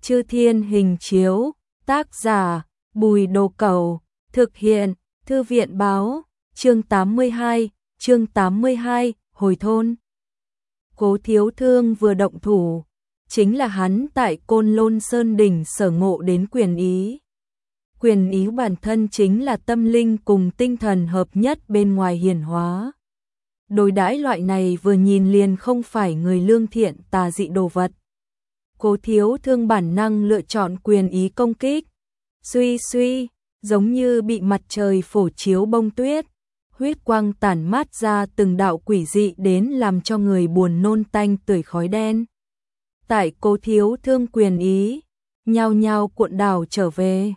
Chư Thiên Hình Chiếu, tác giả, Bùi Đồ Cẩu, thực hiện, Thư viện Báo, chương 82, hồi thôn. Cố Thiếu Thương vừa động thủ, chính là hắn tại Côn Lôn Sơn Đỉnh sở ngộ đến quyền ý. Quyền ý bản thân chính là tâm linh cùng tinh thần hợp nhất bên ngoài hiển hóa. Đối đãi loại này vừa nhìn liền không phải người lương thiện tà dị đồ vật. Cố Thiếu Thương bản năng lựa chọn quyền ý công kích. Suy suy, giống như bị mặt trời phổ chiếu bông tuyết, huyết quang tản mát ra từng đạo quỷ dị đến làm cho người buồn nôn tanh tưởi khói đen. Tại Cố Thiếu Thương quyền ý, nhao nhao cuộn đảo trở về.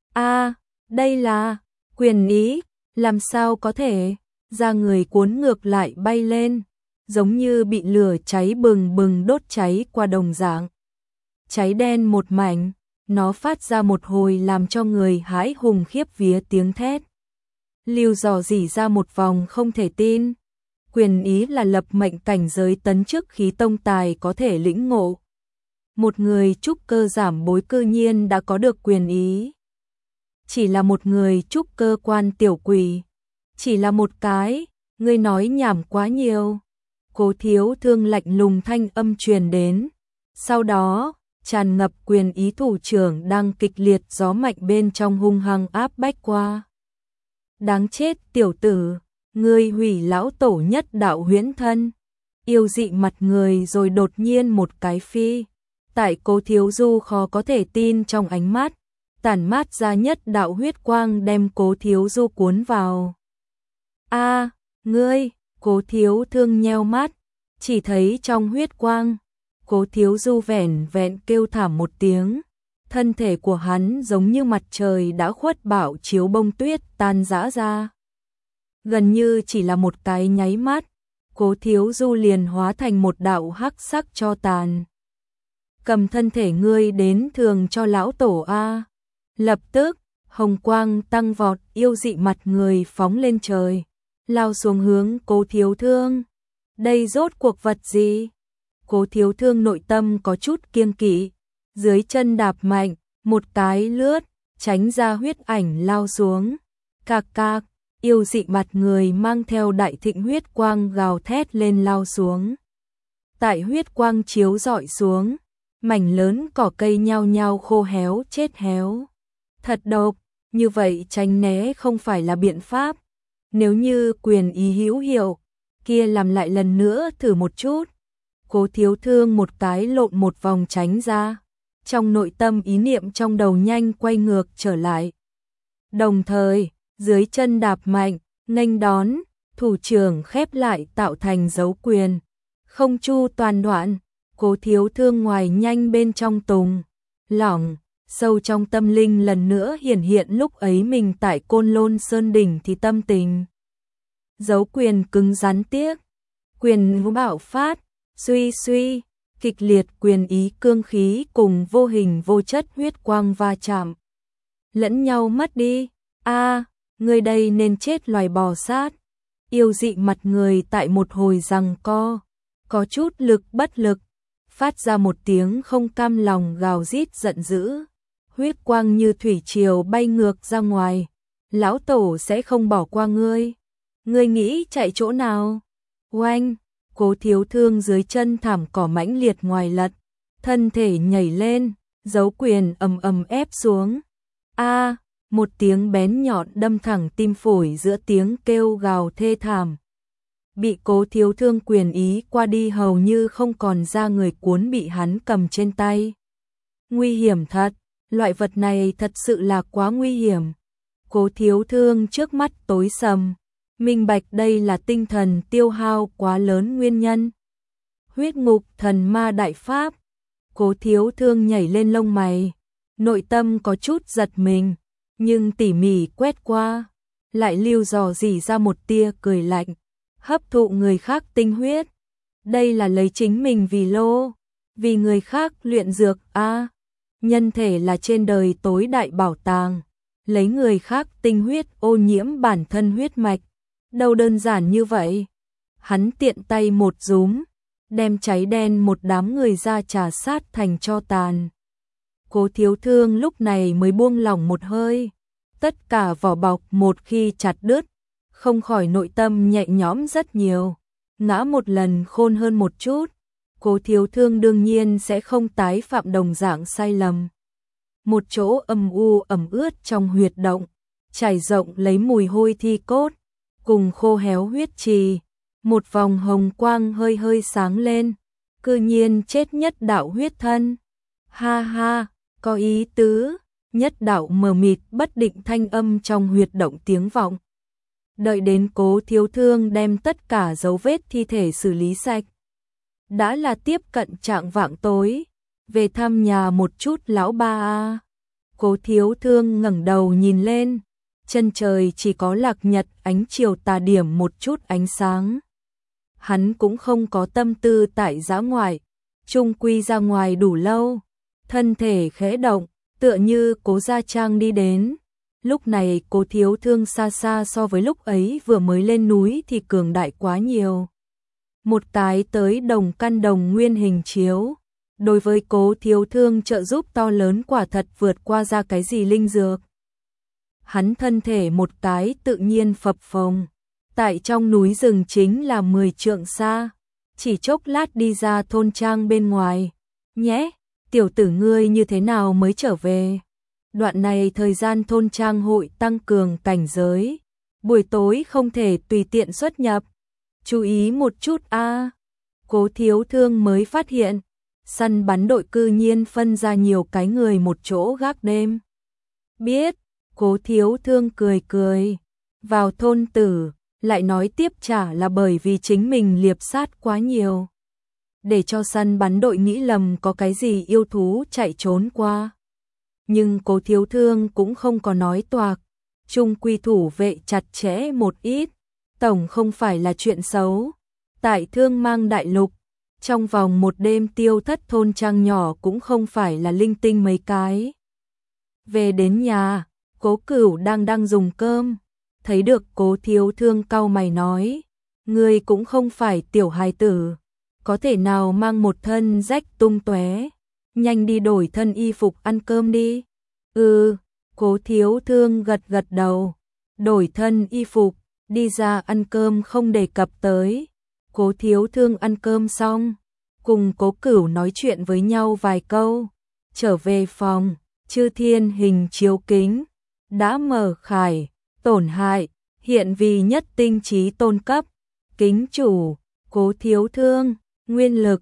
Đây là quyền ý, làm sao có thể? Da người cuốn ngược lại bay lên, giống như bị lửa cháy bừng bừng đốt cháy qua đồng dạng. Cháy đen một mảnh, nó phát ra một hồi làm cho người hãi hùng khiếp vía tiếng thét. Lưu dò dỉ ra một vòng không thể tin. Quyền ý là lập mệnh cảnh giới tấn chức khí tông tài có thể lĩnh ngộ. Một người trúc cơ giảm bối cư nhiên đã có được quyền ý. Chỉ là một người trúc cơ quan tiểu quỷ. Chỉ là một cái, ngươi nói nhảm quá nhiều. Cố Thiếu Thương lạnh lùng thanh âm truyền đến. Sau đó, tràn ngập quyền ý thủ trưởng đang kịch liệt gió mạnh bên trong hung hăng áp bách qua. Đáng chết tiểu tử, ngươi hủy lão tổ nhất đạo huyễn thân. Yêu dị mặt người rồi đột nhiên một cái phi. Tại Cố Thiếu Du khó có thể tin trong ánh mắt, tản mát ra nhất đạo huyết quang đem Cố Thiếu Du cuốn vào. Ngươi, Cố Thiếu Thương nheo mắt, chỉ thấy trong huyết quang, Cố Thiếu Du vẻn vẹn kêu thảm một tiếng, thân thể của hắn giống như mặt trời đã khuất bão chiếu bông tuyết tan rã ra. Gần như chỉ là một cái nháy mắt, Cố Thiếu Du liền hóa thành một đạo hắc sắc cho tàn. Cầm thân thể ngươi đến thường cho lão tổ a. Lập tức, hồng quang tăng vọt, yêu dị mặt người phóng lên trời, lao xuống hướng Cố Thiếu Thương. Đây rốt cuộc vật gì? Cố Thiếu Thương nội tâm có chút kiêng kỵ, dưới chân đạp mạnh, một cái lướt, tránh ra huyết ảnh lao xuống. Cạc cạc, yêu dị mặt người mang theo đại thịnh huyết quang gào thét lên lao xuống. Tại huyết quang chiếu rọi xuống, mảnh lớn cỏ cây nhao nhao khô héo chết héo. Thật độc, như vậy tránh né không phải là biện pháp. Nếu như quyền ý hữu hiệu, kia làm lại lần nữa thử một chút. Cố Thiếu Thương một cái lộn một vòng tránh ra. Trong nội tâm ý niệm trong đầu nhanh quay ngược trở lại. Đồng thời, dưới chân đạp mạnh, nghênh đón, thủ trưởng khép lại tạo thành dấu quyền. Không chu toàn đoạn, Cố Thiếu Thương ngoài nhanh bên trong tùng, lỏng, sâu trong tâm linh lần nữa hiển hiện lúc ấy mình tại Côn Lôn Sơn Đỉnh thì tâm tình. Dấu quyền cứng rắn tiếc, quyền bạo phát, suy suy, kịch liệt quyền ý cương khí cùng vô hình vô chất huyết quang va chạm. Lẫn nhau mất đi, người đây nên chết loài bò sát. Yêu dị mặt người tại một hồi giằng co, có chút lực bất lực, phát ra một tiếng không cam lòng gào rít giận dữ. Huyết quang như thủy triều bay ngược ra ngoài. Lão tổ sẽ không bỏ qua ngươi. Ngươi nghĩ chạy chỗ nào? Oanh, Cố Thiếu Thương dưới chân thảm cỏ mãnh liệt ngoài lật. Thân thể nhảy lên, dấu quyền ầm ầm ép xuống. Một tiếng bén nhọn đâm thẳng tim phổi giữa tiếng kêu gào thê thảm. Bị Cố Thiếu Thương quyền ý qua đi hầu như không còn ra người cuốn bị hắn cầm trên tay. Nguy hiểm thật. Loại vật này thật sự là quá nguy hiểm. Cố Thiếu Thương trước mắt tối sầm, minh bạch đây là tinh thần tiêu hao quá lớn nguyên nhân. Huyết ngục thần ma đại pháp. Cố Thiếu Thương nhảy lên lông mày, nội tâm có chút giật mình, nhưng tỉ mỉ quét qua, lại lưu dò dỉ ra một tia cười lạnh. Hấp thụ người khác tinh huyết, đây là lấy chính mình vì lô, vì người khác luyện dược nhân thể là trên đời tối đại bảo tàng, lấy người khác tinh huyết ô nhiễm bản thân huyết mạch, đâu đơn giản như vậy. Hắn tiện tay một rúm, đem cháy đen một đám người ra trà sát thành tro tàn. Cố Thiếu Thương lúc này mới buông lỏng một hơi. Tất cả vỏ bọc một khi chặt đứt, không khỏi nội tâm nhẹ nhõm rất nhiều. Ngã một lần khôn hơn một chút, Cố Thiếu Thương đương nhiên sẽ không tái phạm đồng dạng sai lầm. Một chỗ âm u ẩm ướt trong huyệt động, trải rộng lấy mùi hôi thi cốt, cùng khô héo huyết trì, một vòng hồng quang hơi hơi sáng lên, cư nhiên chết Nhất Đạo huyết thân. Ha ha, có ý tứ. Nhất Đạo mờ mịt bất định thanh âm trong huyệt động tiếng vọng. Đợi đến Cố Thiếu Thương đem tất cả dấu vết thi thể xử lý sạch, đã là tiếp cận trạng vạng tối. Về thăm nhà một chút lão ba a. Cố Thiếu Thương ngẩng đầu nhìn lên, chân trời chỉ có lạc nhật ánh chiều tà điểm một chút ánh sáng. Hắn cũng không có tâm tư tại dã ngoại, chung quy ra ngoài đủ lâu, thân thể khẽ động, tựa như Cố gia trang đi đến. Lúc này Cố Thiếu Thương xa xa so với lúc ấy vừa mới lên núi thì cường đại quá nhiều. Một cái tới đồng căn đồng nguyên hình chiếu, đối với Cố Thiếu Thương trợ giúp to lớn quả thật vượt qua ra cái gì linh dược. Hắn thân thể một cái tự nhiên phập phồng, tại trong núi rừng chính là 10 trượng xa, chỉ chốc lát đi ra thôn trang bên ngoài. Nhé, tiểu tử ngươi như thế nào mới trở về? Đoạn này thời gian thôn trang hội tăng cường cảnh giới, buổi tối không thể tùy tiện xuất nhập. Chú ý một chút a. Cố Thiếu Thương mới phát hiện, săn bắn đội cư nhiên phân ra nhiều cái người một chỗ gác đêm. Biết, Cố Thiếu Thương cười cười, vào thôn tử, lại nói tiếp chả là bởi vì chính mình liệp sát quá nhiều, để cho săn bắn đội nghĩ lầm có cái gì yêu thú chạy trốn qua. Nhưng Cố Thiếu Thương cũng không có nói toạc, chung quy thủ vệ chặt chẽ một ít, tổng không phải là chuyện xấu. Tại Thương Mang Đại Lục, trong vòng một đêm tiêu thất thôn trang nhỏ cũng không phải là linh tinh mấy cái. Về đến nhà, Cố Cửu đang dùng cơm, thấy được Cố Thiếu Thương cau mày nói, ngươi cũng không phải tiểu hài tử, có thể nào mang một thân rách tung tóe, nhanh đi đổi thân y phục ăn cơm đi. Cố Thiếu Thương gật gật đầu, đổi thân y phục, đi ra ăn cơm không đề cập tới. Cố Thiếu Thương ăn cơm xong, cùng Cố Cửu nói chuyện với nhau vài câu, trở về phòng, Chư Thiên hình chiếu kính đã mở khải, tổn hại, hiện vì nhất tinh trí tôn cấp, kính chủ, Cố Thiếu Thương, nguyên lực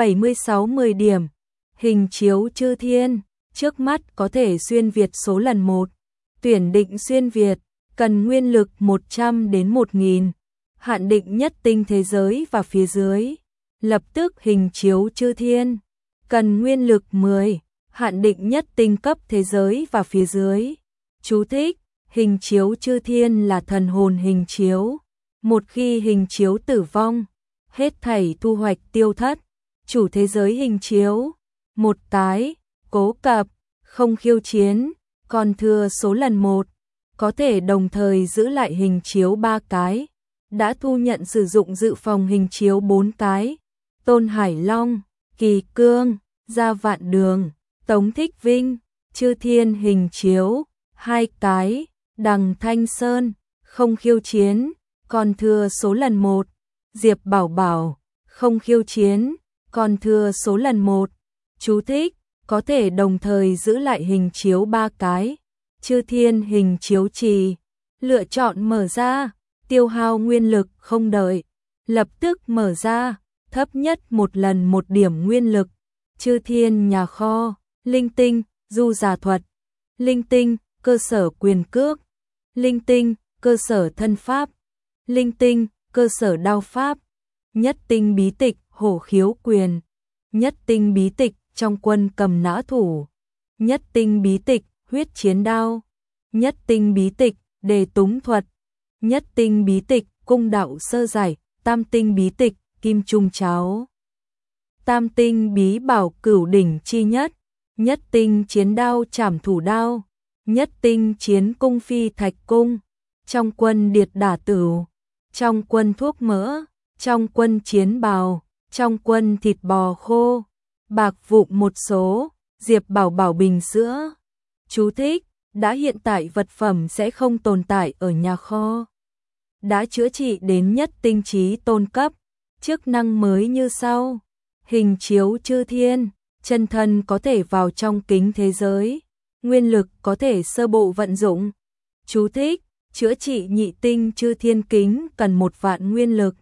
76-10 điểm, hình chiếu Chư Thiên, trước mắt có thể xuyên Việt số lần 1, tuyển định xuyên Việt, cần nguyên lực 100 đến 1000, hạn định nhất tinh thế giới và phía dưới, lập tức hình chiếu Chư Thiên, cần nguyên lực 10, hạn định nhất tinh cấp thế giới và phía dưới. Chú thích, hình chiếu Chư Thiên là thần hồn hình chiếu, một khi hình chiếu tử vong, hết thảy thu hoạch tiêu thất. Chủ thế giới hình chiếu, một cái, Cố Cập, không khiêu chiến, còn thừa số lần 1, có thể đồng thời giữ lại hình chiếu 3 cái, đã thu nhận sử dụng dự phòng hình chiếu 4 cái, Tôn Hải Long, Kỳ Cương, Gia Vạn Đường, Tống Thích Vinh, Chư Thiên hình chiếu 2 cái, Đằng Thanh Sơn, không khiêu chiến, còn thừa số lần 1, Diệp Bảo Bảo, không khiêu chiến, còn thừa số lần 1. Chú thích, có thể đồng thời giữ lại hình chiếu 3 cái, Chư Thiên hình chiếu trì, lựa chọn mở ra, tiêu hao nguyên lực không đợi, lập tức mở ra, thấp nhất một lần 1 điểm nguyên lực, Chư Thiên nhà kho, linh tinh, du giả thuật, linh tinh, cơ sở quyền cước, linh tinh, cơ sở thân pháp, linh tinh, cơ sở đao pháp, nhất tinh bí tịch, hổ khiếu quyền, nhất tinh bí tịch, trong quân cầm nã thủ, nhất tinh bí tịch, huyết chiến đao, nhất tinh bí tịch, đề túng thuật, nhất tinh bí tịch, cung đạo sơ giải, tam tinh bí tịch, kim trung cháo, tam tinh bí bảo cửu đỉnh chi nhất, nhất tinh chiến đao trảm thủ đao, nhất tinh chiến cung phi thạch cung, trong quân điệt đả tửu, trong quân thuốc mỡ, trong quân chiến bào, trong quân thịt bò khô, bạc vụn một số, Diệp Bảo Bảo bình sữa. Chú thích, đã hiện tại vật phẩm sẽ không tồn tại ở nhà kho. Đã chữa trị đến nhất tinh trí tôn cấp, chức năng mới như sau. Hình chiếu chư thiên, chân thân có thể vào trong kính thế giới, nguyên lực có thể sơ bộ vận dụng. Chú thích, chữa trị nhị tinh chư thiên kính cần 1 vạn nguyên lực.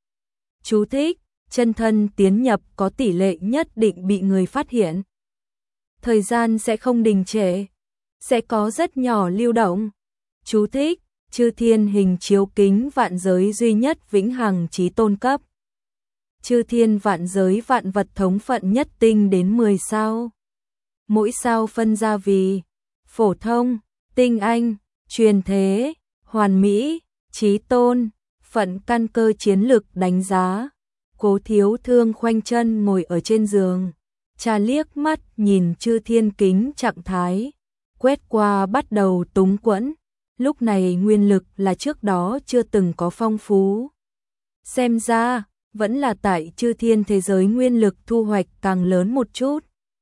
Chú thích, chân thân tiến nhập có tỷ lệ nhất định bị người phát hiện. Thời gian sẽ không đình trệ, sẽ có rất nhỏ lưu động. Chú thích, chư thiên hình chiếu kính vạn giới duy nhất vĩnh hằng chí tôn cấp. Chư thiên vạn giới vạn vật thống phận nhất tinh đến 10 sao. Mỗi sao phân ra vì phổ thông, tinh anh, truyền thế, hoàn mỹ, chí tôn, phận căn cơ chiến lực đánh giá. Cố Thiếu Thương khoanh chân ngồi ở trên giường, cha liếc mắt nhìn chư thiên kính trạng thái, quét qua bắt đầu túng quẫn. Lúc này nguyên lực là trước đó chưa từng có phong phú. Xem ra, vẫn là tại chư thiên thế giới nguyên lực thu hoạch càng lớn một chút.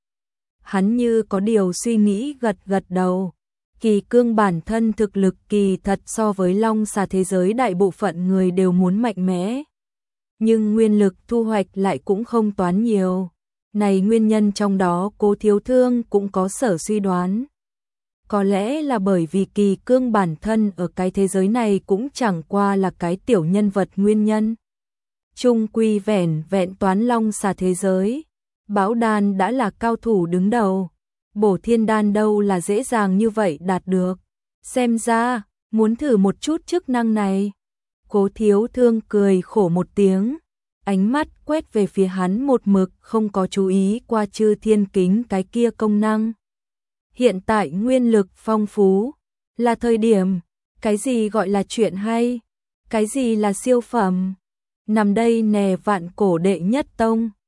Hắn như có điều suy nghĩ gật gật đầu. Kỳ cương bản thân thực lực kỳ thật so với long xà thế giới đại bộ phận người đều muốn mạnh mẽ. Nhưng nguyên lực thu hoạch lại cũng không toán nhiều. Này nguyên nhân trong đó Cố Thiếu Thương cũng có sở suy đoán. Có lẽ là bởi vì kỳ cương bản thân ở cái thế giới này cũng chẳng qua là cái tiểu nhân vật nguyên nhân. Trung quy vẻn vẹn toán long xà thế giới. Bảo đan đã là cao thủ đứng đầu. Bổ thiên đan đâu là dễ dàng như vậy đạt được. Xem ra, muốn thử một chút chức năng này. Cố Thiếu Thương cười khổ một tiếng. Ánh mắt quét về phía hắn một mực không có chú ý qua chư thiên kính cái kia công năng. Hiện tại nguyên lực phong phú, là thời điểm, cái gì gọi là chuyện hay, cái gì là siêu phẩm. Nằm đây nè vạn cổ đệ nhất tông.